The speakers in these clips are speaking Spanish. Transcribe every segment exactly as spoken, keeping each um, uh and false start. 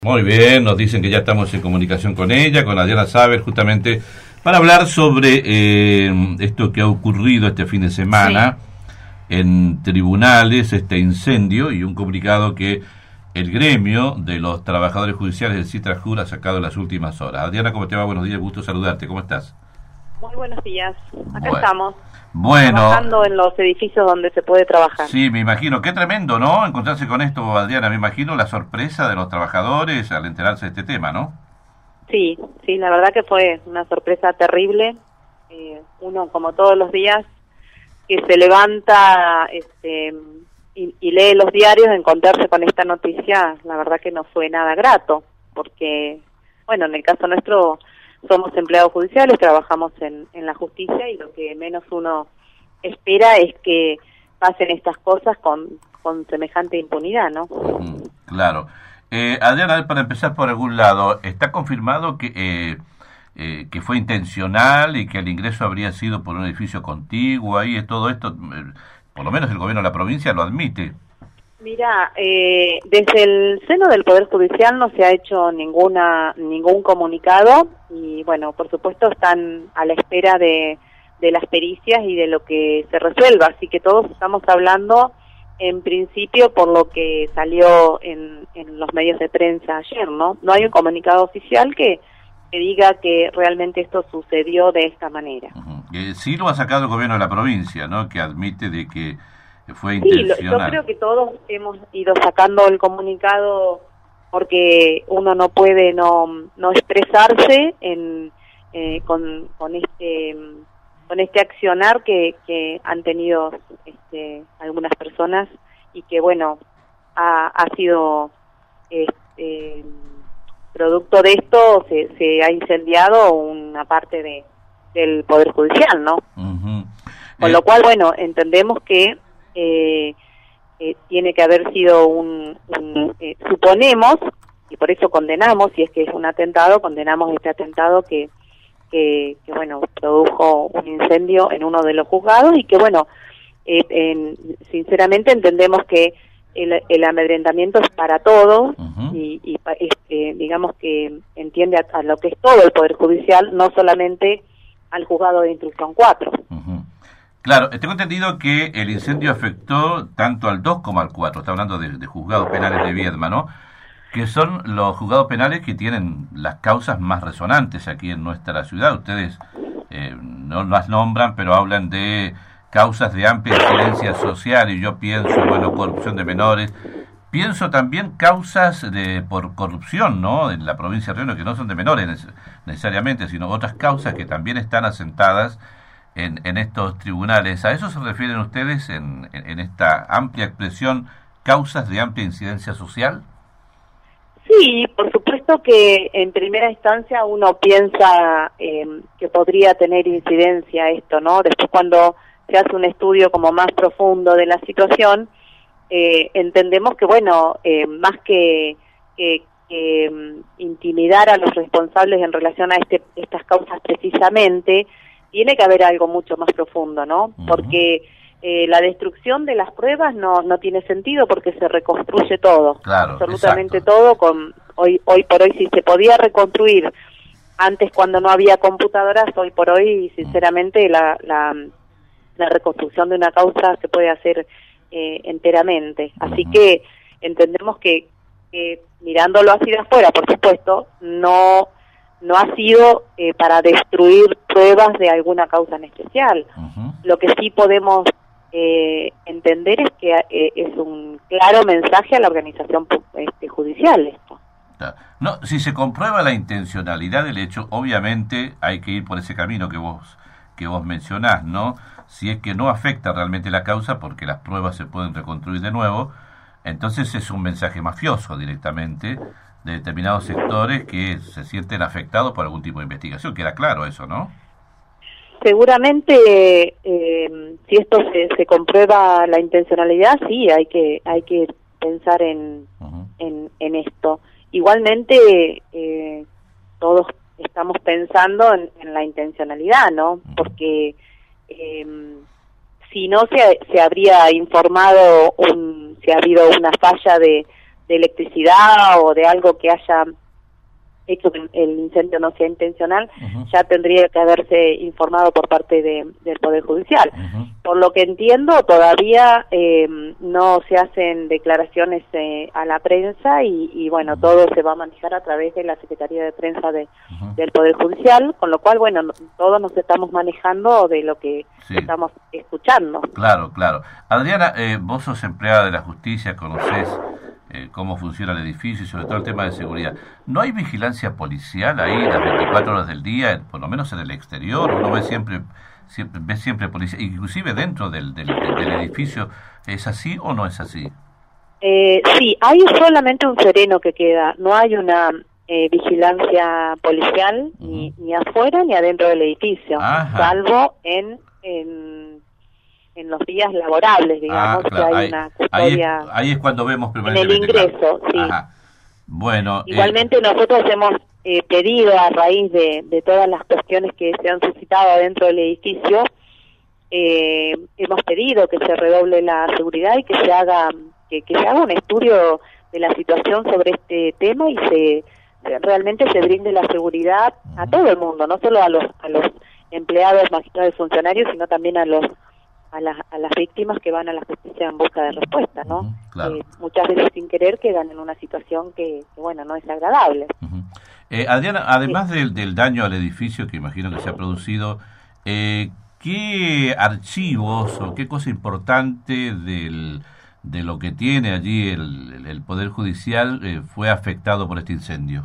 Muy bien, nos dicen que ya estamos en comunicación con ella, con Adriana Saber, justamente para hablar sobre eh, esto que ha ocurrido este fin de semana sí. en tribunales, este incendio y un comunicado que el gremio de los trabajadores judiciales del CITRAJUR ha sacado en las últimas horas. Adriana, ¿cómo te va? Buenos días, gusto saludarte, ¿cómo estás? Muy buenos días, acá bueno. estamos. Bueno, trabajando en los edificios donde se puede trabajar. Sí, me imagino, qué tremendo, ¿no? Encontrarse con esto, Adriana, me imagino la sorpresa de los trabajadores al enterarse de este tema, ¿no? Sí, sí, la verdad que fue una sorpresa terrible. Eh, uno, como todos los días, que se levanta este, y, y lee los diarios, encontrarse con esta noticia, la verdad que no fue nada grato, porque, bueno, en el caso nuestro somos empleados judiciales, trabajamos en, en la justicia y lo que menos uno espera es que pasen estas cosas con, con semejante impunidad, ¿no? Mm, claro. Eh, Adriana, para empezar por algún lado, ¿está confirmado que eh, eh, que fue intencional y que el ingreso habría sido por un edificio contiguo ahí? Todo esto, eh, por lo menos el gobierno de la provincia lo admite. Mira, eh, desde el seno del Poder Judicial no se ha hecho ninguna ningún comunicado y, bueno, por supuesto están a la espera de, de las pericias y de lo que se resuelva, así que todos estamos hablando en principio por lo que salió en, en los medios de prensa ayer, ¿no? No hay un comunicado oficial que, que diga que realmente esto sucedió de esta manera. Uh-huh. eh, sí lo ha sacado el gobierno de la provincia, ¿no? Que admite de que fue Sí, intencional. yo creo que todos hemos ido sacando el comunicado porque uno no puede no no expresarse en eh, con con este con este accionar que que han tenido este, algunas personas y que, bueno, ha, ha sido este, producto de esto se, se ha incendiado una parte de del Poder Judicial, ¿no? Uh-huh. Con eh, lo cual, bueno, entendemos que Eh, eh, tiene que haber sido un, un eh, suponemos, y por eso condenamos, si es que es un atentado, condenamos este atentado que, que, que bueno, produjo un incendio en uno de los juzgados y que, bueno, eh, en, sinceramente entendemos que el, el amedrentamiento es para todos. Uh-huh. y, y este, digamos que entiende a, a lo que es todo el Poder Judicial, no solamente al juzgado de instrucción cuatro. Uh-huh. Claro, tengo entendido que el incendio afectó tanto al dos como al cuatro, está hablando de, de juzgados penales de Viedma, ¿no? Que son los juzgados penales que tienen las causas más resonantes aquí en nuestra ciudad. Ustedes eh, no las nombran, pero hablan de causas de amplia incidencia social, y yo pienso, bueno, corrupción de menores, pienso también causas de por corrupción, ¿no?, en la provincia de Río, que no son de menores necesariamente, sino otras causas que también están asentadas En, en estos tribunales. ¿A eso se refieren ustedes en, en, en esta amplia expresión, causas de amplia incidencia social? Sí, por supuesto que en primera instancia uno piensa eh, que podría tener incidencia esto, ¿no? Después, cuando se hace un estudio como más profundo de la situación, eh, entendemos que, bueno, eh, más que, que, que um, intimidar a los responsables en relación a este, estas causas precisamente, tiene que haber algo mucho más profundo, ¿no? Uh-huh. Porque eh, la destrucción de las pruebas no no tiene sentido porque se reconstruye todo, claro, absolutamente exacto. todo. Con hoy hoy por hoy, si se podía reconstruir antes cuando no había computadoras, hoy por hoy, sinceramente, la la, la reconstrucción de una causa se puede hacer eh, enteramente. Así uh-huh. que entendemos que, que mirándolo así de afuera, por supuesto, no no ha sido eh, para destruir pruebas de alguna causa en especial. Uh-huh. Lo que sí podemos eh, entender es que eh, es un claro mensaje a la organización este, judicial esto. No, si se comprueba la intencionalidad del hecho, obviamente hay que ir por ese camino que vos que vos mencionás, ¿no? Si es que no afecta realmente la causa, porque las pruebas se pueden reconstruir de nuevo, entonces es un mensaje mafioso directamente de determinados sectores que se sienten afectados por algún tipo de investigación. Queda claro eso, ¿no? Seguramente, eh, si esto se, se comprueba la intencionalidad, sí, hay que hay que pensar en uh-huh. en, en esto. Igualmente, eh, todos estamos pensando en, en la intencionalidad, ¿no? Uh-huh. Porque eh, si no se, se habría informado, un, si ha habido una falla de de electricidad o de algo que haya hecho que el incendio no sea intencional, uh-huh. ya tendría que haberse informado por parte de, del Poder Judicial. Uh-huh. Por lo que entiendo, todavía eh, no se hacen declaraciones eh, a la prensa y, y bueno, uh-huh. todo se va a manejar a través de la Secretaría de Prensa de, uh-huh. del Poder Judicial, con lo cual, bueno, no, todos nos estamos manejando de lo que sí. estamos escuchando. Claro, claro. Adriana, eh, vos sos empleada de la justicia, conocés Eh, cómo funciona el edificio y sobre todo el tema de seguridad. ¿No hay vigilancia policial ahí las veinticuatro horas del día, por lo menos en el exterior? Uno ve siempre, siempre, ve siempre policía, inclusive dentro del, del, del edificio. ¿Es así o no es así? Eh, sí, hay solamente un sereno que queda, no hay una eh, vigilancia policial uh-huh. ni, ni afuera ni adentro del edificio, Ajá. salvo en... en en los días laborables, digamos, ah, claro. que hay ahí, una custodia... Ahí es, ahí es cuando vemos en el ingreso, claro. sí. Ajá. Bueno... Igualmente eh... nosotros hemos eh, pedido, a raíz de, de todas las cuestiones que se han suscitado dentro del edificio, eh, hemos pedido que se redoble la seguridad y que se haga que, que se haga un estudio de la situación sobre este tema y se realmente se brinde la seguridad a todo el mundo, no solo a los, a los empleados, magistrados y funcionarios, sino también a los A las, a las víctimas que van a la justicia en busca de respuesta, ¿no? Uh-huh, claro. eh, muchas veces sin querer quedan en una situación que, que bueno, no es agradable. Uh-huh. eh, Adriana, además sí. del, del daño al edificio que imagino que se ha producido, eh, ¿qué archivos o qué cosa importante del, de lo que tiene allí el, el Poder Judicial eh, fue afectado por este incendio?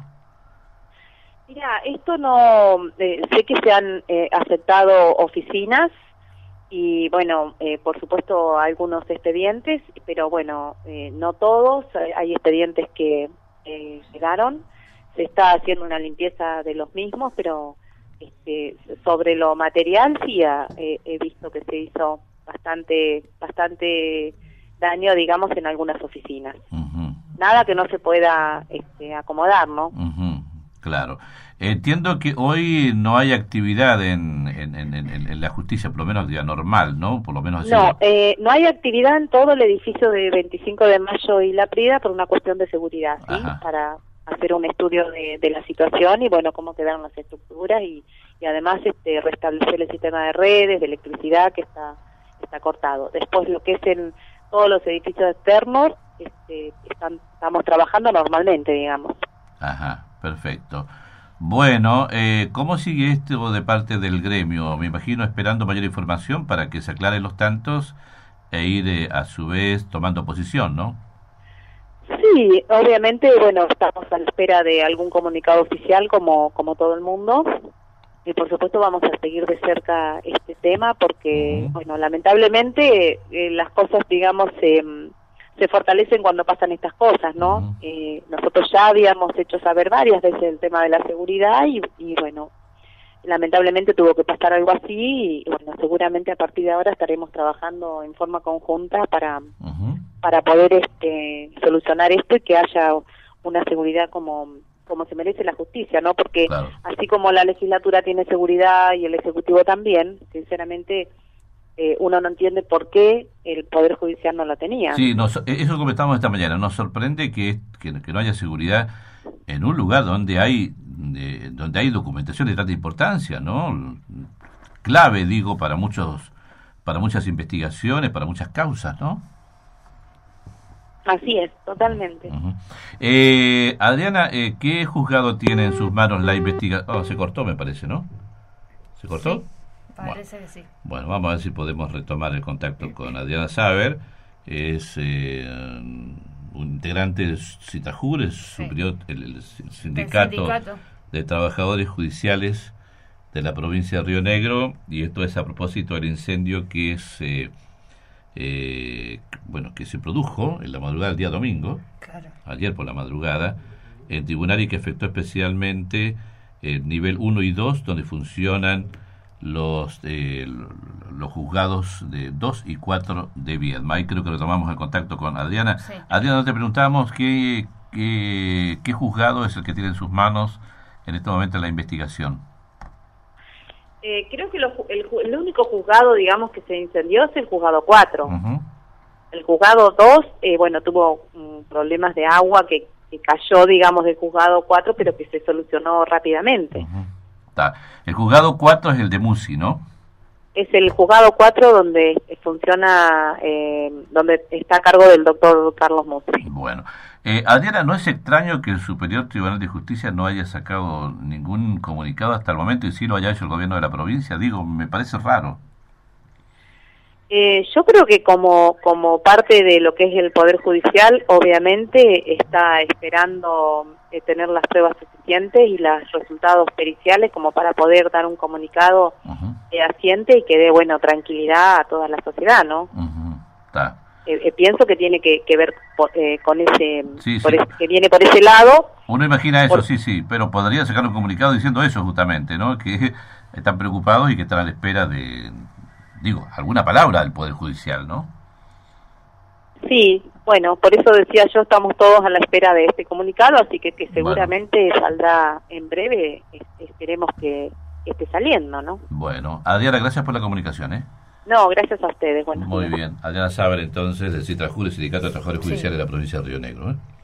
Mira, esto no... Eh, sé que se han eh, afectado oficinas, y bueno, eh, por supuesto algunos expedientes, pero bueno, eh, no todos, hay expedientes que eh, llegaron, se está haciendo una limpieza de los mismos, pero este, sobre lo material sí ha, eh, he visto que se hizo bastante bastante daño, digamos, en algunas oficinas. Uh-huh. Nada que no se pueda este, acomodar, ¿no? Uh-huh. Claro. Entiendo que hoy no hay actividad en, en, en, en la justicia, por lo menos día normal, ¿no? Por lo menos así. No, eh, no hay actividad en todo el edificio de veinticinco de mayo y La Prida por una cuestión de seguridad, ¿sí? Ajá. Para hacer un estudio de, de la situación y, bueno, cómo quedaron las estructuras y, y además este, restablecer el sistema de redes, de electricidad que está está cortado. Después, lo que es en todos los edificios externos, este, están, estamos trabajando normalmente, digamos. Ajá, perfecto. Bueno, eh, ¿cómo sigue esto de parte del gremio? Me imagino esperando mayor información para que se aclaren los tantos e ir eh, a su vez tomando posición, ¿no? Sí, obviamente, bueno, estamos a la espera de algún comunicado oficial como como todo el mundo y por supuesto vamos a seguir de cerca este tema porque, uh-huh. bueno, lamentablemente eh, las cosas, digamos, se... Eh, se fortalecen cuando pasan estas cosas, ¿no? Uh-huh. Eh, nosotros ya habíamos hecho saber varias veces el tema de la seguridad y, y bueno, lamentablemente tuvo que pasar algo así y bueno, seguramente a partir de ahora estaremos trabajando en forma conjunta para uh-huh. para poder este solucionar esto y que haya una seguridad como como se merece la justicia, ¿no? Porque claro. así como la legislatura tiene seguridad y el ejecutivo también, sinceramente Eh, uno no entiende por qué el Poder Judicial no la tenía. Sí, nos, eso comentamos esta mañana. Nos sorprende que, que, que no haya seguridad en un lugar donde hay eh, donde hay documentación de tanta importancia, ¿no? Clave, digo, para muchos para muchas investigaciones, para muchas causas, ¿no? Así es, totalmente. Uh-huh. eh, Adriana, eh, ¿qué juzgado tiene en sus manos la investigación? Oh, se cortó, me parece, ¿no? ¿Se cortó? Sí. Parece bueno, que sí. Bueno, vamos a ver si podemos retomar el contacto con Adriana Saber. Es eh, un integrante de Citajur, es sí. superior el, el, sindicato el sindicato de trabajadores judiciales de la provincia de Río Negro, y esto es a propósito del incendio que es eh, eh, bueno que se produjo en la madrugada del día domingo, claro. ayer por la madrugada, en tribunal y que afectó especialmente el nivel uno y dos, donde funcionan los eh, los juzgados de dos y cuatro de Viedma. Y creo que retomamos el contacto con Adriana. Sí. Adriana, te preguntamos qué, qué, qué juzgado es el que tiene en sus manos en este momento la investigación. Eh, creo que lo, el, el único juzgado, digamos, que se incendió es el juzgado cuatro. Uh-huh. El juzgado dos, eh, bueno, tuvo um, problemas de agua que, que cayó, digamos, del juzgado cuatro, pero que se solucionó rápidamente. Uh-huh. Está. El juzgado cuatro es el de Musi, ¿no? Es el juzgado cuatro donde funciona, eh, donde está a cargo del doctor Carlos Musi. Bueno. Eh, Adriana, ¿no es extraño que el Superior Tribunal de Justicia no haya sacado ningún comunicado hasta el momento y sí lo haya hecho el gobierno de la provincia? Digo, me parece raro. Eh, yo creo que como, como parte de lo que es el Poder Judicial, obviamente está esperando eh, tener las pruebas suficientes y los resultados periciales como para poder dar un comunicado uh-huh. fehaciente y que dé, bueno, tranquilidad a toda la sociedad, ¿no? Uh-huh. Está. Eh, eh, pienso que tiene que, que ver por, eh, con ese, sí, por sí. ese, que viene por ese lado. Uno imagina eso, por... sí, sí, pero podría sacar un comunicado diciendo eso justamente, ¿no? Que están preocupados y que están a la espera de, digo, alguna palabra del Poder Judicial, ¿no? Sí, bueno, por eso decía yo, estamos todos a la espera de este comunicado, así que, que seguramente bueno. saldrá en breve, esperemos que esté saliendo, ¿no? Bueno, Adriana, gracias por la comunicación, ¿eh? No, gracias a ustedes. Bueno, muy bien. Adriana Saber, entonces, del CITRAJUR, el Sindicato de Trabajadores Judiciales sí. de la provincia de Río Negro, ¿eh?